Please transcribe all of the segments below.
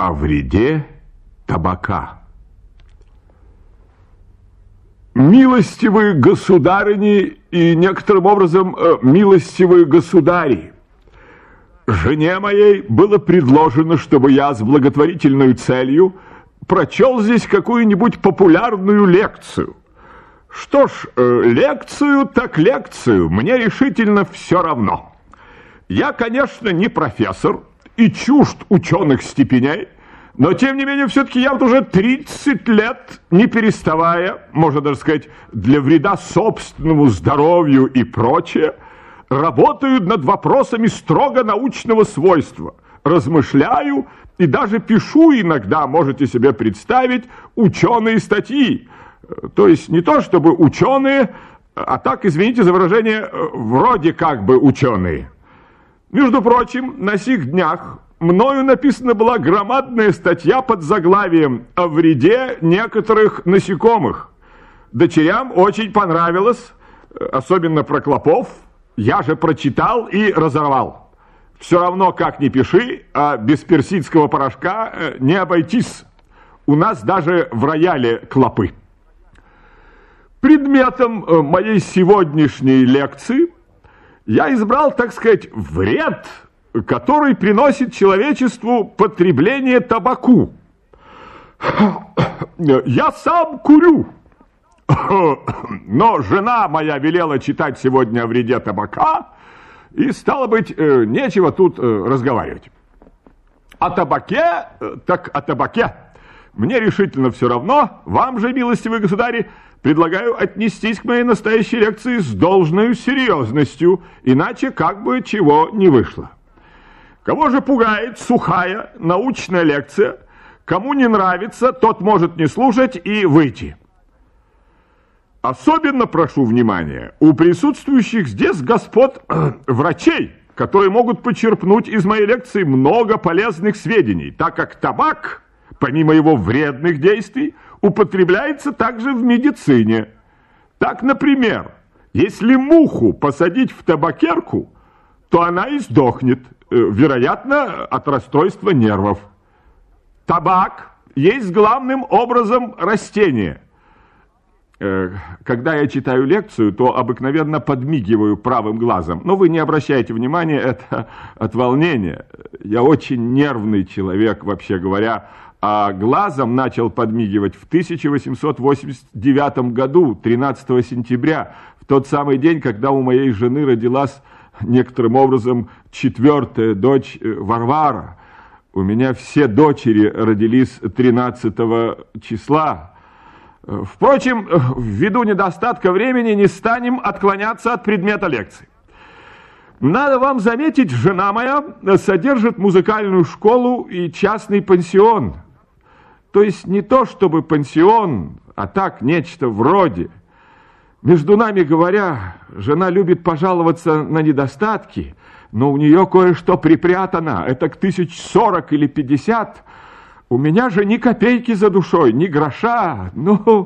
О вреде табака. Милостивые государыни и некоторым образом милостивые государи, жене моей было предложено, чтобы я с благотворительной целью прочел здесь какую-нибудь популярную лекцию. Что ж, лекцию так лекцию, мне решительно все равно. Я, конечно, не профессор и чужд ученых степеней, но, тем не менее, все-таки я вот уже 30 лет, не переставая, можно даже сказать, для вреда собственному здоровью и прочее, работаю над вопросами строго научного свойства, размышляю и даже пишу иногда, можете себе представить, ученые статьи. То есть не то чтобы ученые, а так, извините за выражение, вроде как бы ученые. Между прочим, на сих днях мною написана была громадная статья под заглавием «О вреде некоторых насекомых». Дочерям очень понравилось, особенно про клопов. Я же прочитал и разорвал. Все равно, как ни пиши, а без персидского порошка не обойтись. У нас даже в рояле клопы. Предметом моей сегодняшней лекции я избрал, так сказать, вред, который приносит человечеству потребление табаку. Я сам курю, но жена моя велела читать сегодня о вреде табака, и, стало быть, нечего тут разговаривать. О табаке, так о табаке. Мне решительно все равно, вам же, милостивые государи, предлагаю отнестись к моей настоящей лекции с должной серьезностью, иначе как бы чего не вышло. Кого же пугает сухая научная лекция, кому не нравится, тот может не слушать и выйти. Особенно прошу внимания у присутствующих здесь господ врачей, которые могут почерпнуть из моей лекции много полезных сведений, так как табак, помимо его вредных действий, употребляется также в медицине. Так, например, если муху посадить в табакерку, то она и сдохнет, вероятно, от расстройства нервов. Табак есть главным образом растение. Когда я читаю лекцию, то обыкновенно подмигиваю правым глазом. Но вы не обращайте внимания, это от волнения. Я очень нервный человек, вообще говоря. А глазом начал подмигивать в 1889 году, 13 сентября, в тот самый день, когда у моей жены родилась некоторым образом четвертая дочь Варвара. У меня все дочери родились 13 числа. Впрочем, ввиду недостатка времени не станем отклоняться от предмета лекции. Надо вам заметить, жена моя содержит музыкальную школу и частный пансион. То есть не то чтобы пансион, а так нечто вроде. Между нами говоря, жена любит пожаловаться на недостатки, но у нее кое-что припрятано, это к 1040 или 50. У меня же ни копейки за душой, ни гроша. Ну,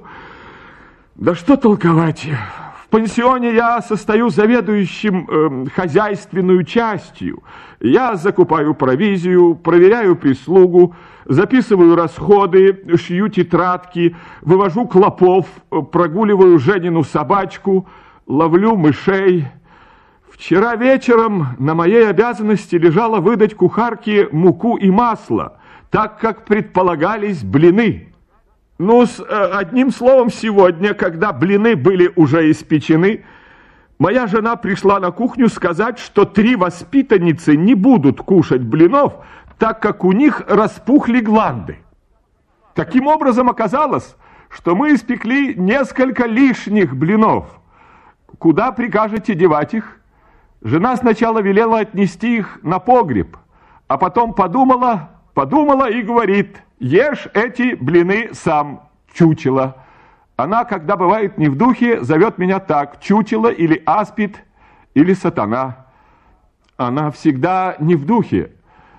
да что толковать. В пансионе я состою заведующим хозяйственную частью. Я закупаю провизию, проверяю прислугу, записываю расходы, шью тетрадки, вывожу клопов, прогуливаю Женину собачку, ловлю мышей. Вчера вечером на моей обязанности лежало выдать кухарке муку и масло, так как предполагались блины. Ну, одним словом, сегодня, когда блины были уже испечены, моя жена пришла на кухню сказать, что 3 воспитанницы не будут кушать блинов, так как у них распухли гланды. Таким образом, оказалось, что мы испекли несколько лишних блинов. Куда прикажете девать их? Жена сначала велела отнести их на погреб, а потом подумала и говорит: ешь эти блины сам, чучело. Она, когда бывает не в духе, зовет меня так: чучело или аспид, или сатана. Она всегда не в духе.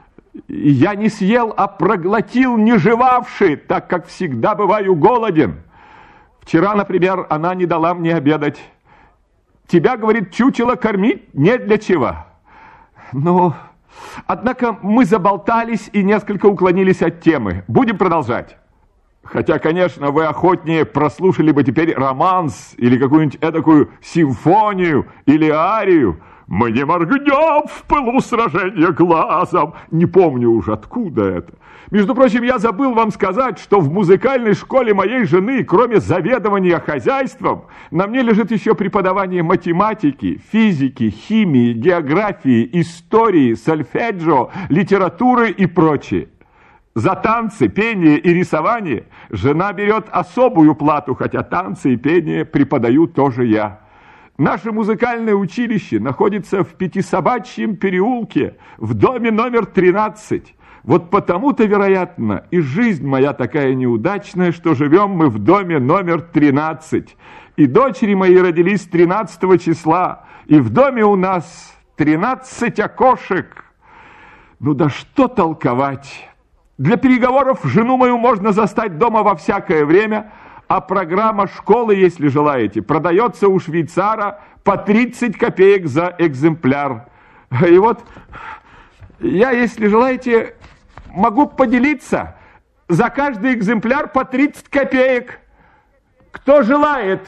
И я не съел, а проглотил не жевавши, так как всегда бываю голоден. Вчера, например, она не дала мне обедать. Тебя, говорит, чучело кормить не для чего. Ну, Однако мы заболтались и несколько уклонились от темы. Будем продолжать. Хотя, конечно, вы охотнее прослушали бы теперь романс или какую-нибудь эдакую симфонию или арию. «Мы не моргнем в пылу сражения глазом». Не помню уж, откуда это. Между прочим, я забыл вам сказать, что в музыкальной школе моей жены, кроме заведования хозяйством, на мне лежит еще преподавание математики, физики, химии, географии, истории, сольфеджио, литературы и прочее. За танцы, пение и рисование жена берет особую плату, хотя танцы и пение преподаю тоже я. Наше музыкальное училище находится в Пятисобачьем переулке, в доме номер 13. Вот потому-то, вероятно, и жизнь моя такая неудачная, что живем мы в доме номер 13. И дочери мои родились 13 числа, и в доме у нас 13 окошек. Ну да что толковать? Для переговоров жену мою можно застать дома во всякое время, а программа школы, если желаете, продается у швейцара по 30 копеек за экземпляр. И вот я, если желаете, могу поделиться. За каждый экземпляр по 30 копеек. Кто желает?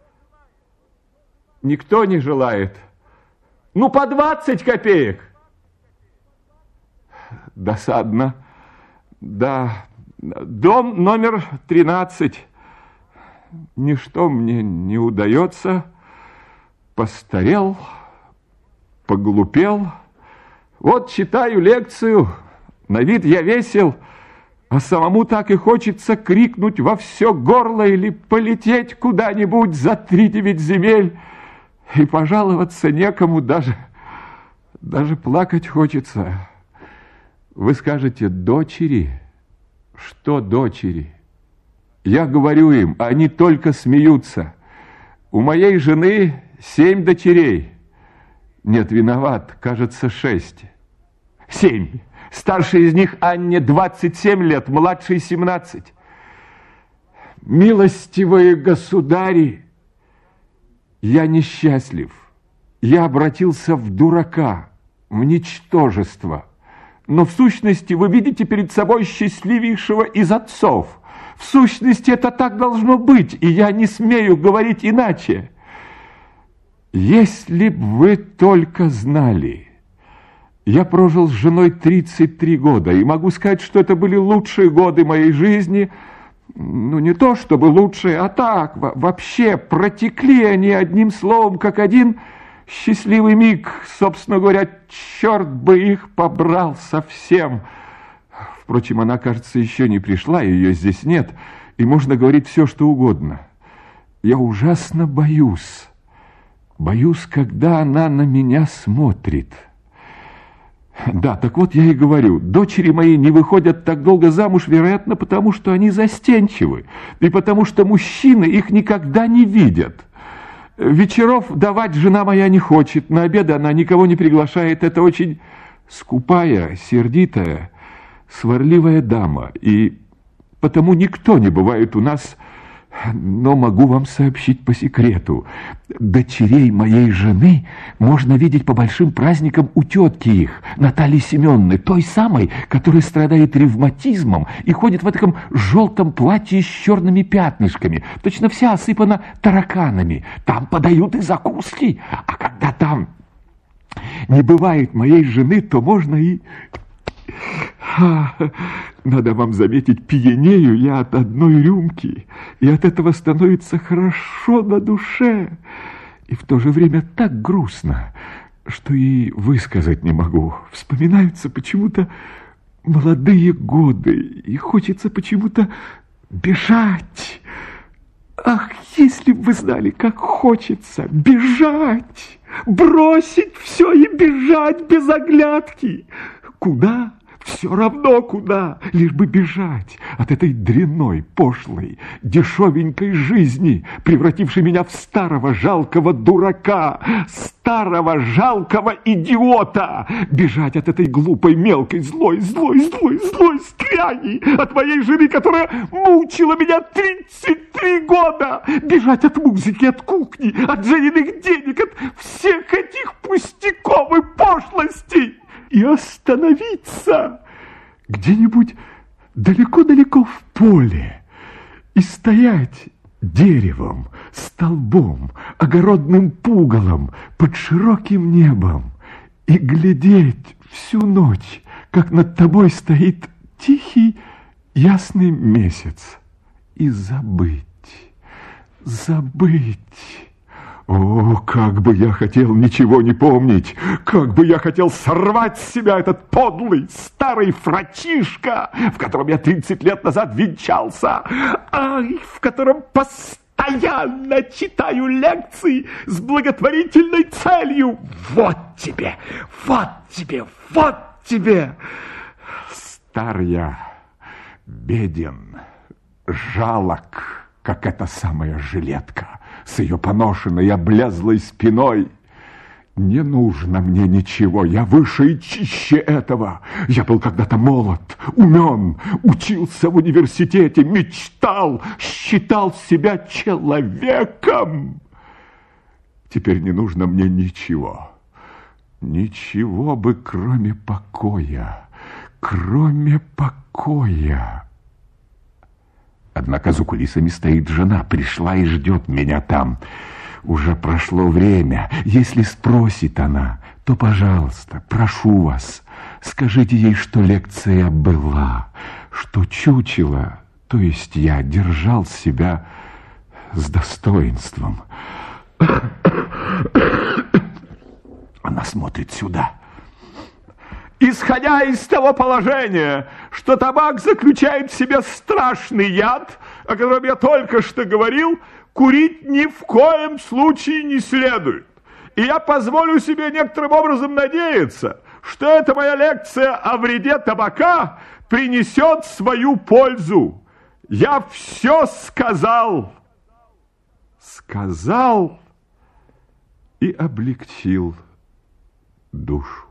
Никто не желает. Ну, по 20 копеек. Досадно. Да, дом номер 13. Ничто мне не удается. Постарел, поглупел. Вот читаю лекцию, на вид я весел, а самому так и хочется крикнуть во все горло или полететь куда-нибудь за 3-9 земель. И пожаловаться некому, даже плакать хочется. Вы скажете, дочери? Что дочери? Я говорю им, они только смеются. У моей жены 7 дочерей. Нет, виноват, кажется, 6. 7. Старшей из них Анне 27 лет, младшей 17. Милостивые государи, я несчастлив. Я обратился в дурака, в ничтожество. Но в сущности вы видите перед собой счастливейшего из отцов. В сущности это так должно быть, и я не смею говорить иначе. Если б вы только знали, я прожил с женой 33 года, и могу сказать, что это были лучшие годы моей жизни. Ну, не то чтобы лучшие, а так, вообще протекли они одним словом, как один счастливый миг. Собственно говоря, черт бы их побрал совсем. Впрочем, она, кажется, еще не пришла, ее здесь нет, и можно говорить все, что угодно. Я ужасно боюсь. Боюсь, когда она на меня смотрит. Да, так вот я и говорю, дочери мои не выходят так долго замуж, вероятно, потому что они застенчивы, и потому что мужчины их никогда не видят. Вечеров давать жена моя не хочет, на обеды она никого не приглашает. Это очень скупая, сердитая, сварливая дама, и потому никто не бывает у нас. Но могу вам сообщить по секрету, дочерей моей жены можно видеть по большим праздникам у тетки их, Натальи Семеновны, той самой, которая страдает ревматизмом и ходит в таком желтом платье с черными пятнышками, точно вся осыпана тараканами. Там подают и закуски, а когда там не бывает моей жены, то можно и... Надо вам заметить, пьянею я от одной рюмки, и от этого становится хорошо на душе, и в то же время так грустно, что и высказать не могу. Вспоминаются почему-то молодые годы, и хочется почему-то бежать. Ах, если бы вы знали, как хочется бежать, бросить все и бежать без оглядки. Куда? Все равно куда, лишь бы бежать от этой дрянной, пошлой, дешевенькой жизни, превратившей меня в старого жалкого дурака, старого жалкого идиота. Бежать от этой глупой, мелкой, злой скряги, от моей жены, которая мучила меня 33 года. Бежать от музыки, от кухни, от жениных денег, от всех этих пустяков и пошлостей. и остановиться где-нибудь далеко-далеко в поле и стоять деревом, столбом, огородным пугалом под широким небом и глядеть всю ночь, как над тобой стоит тихий ясный месяц, и забыть. О, как бы я хотел ничего не помнить, как бы я хотел сорвать с себя этот подлый старый фрачишка, в котором я 30 лет назад венчался, в котором постоянно читаю лекции с благотворительной целью. Вот тебе, вот тебе, вот тебе. Стар я, беден, жалок, как эта самая жилетка с ее поношенной облезлой спиной. Не нужно мне ничего, я выше и чище этого. Я был когда-то молод, умен, учился в университете, мечтал, считал себя человеком. Теперь не нужно мне ничего. Ничего бы, кроме покоя, кроме покоя. Однако за кулисами стоит жена, пришла и ждет меня там. Уже прошло время. Если спросит она, то, пожалуйста, прошу вас, скажите ей, что лекция была, что чучело, то есть я, держал себя с достоинством. Она смотрит сюда. Исходя из того положения, что табак заключает в себе страшный яд, о котором я только что говорил, курить ни в коем случае не следует. И я позволю себе некоторым образом надеяться, что эта моя лекция о вреде табака принесет свою пользу. Я все сказал. Сказал и облегчил душу.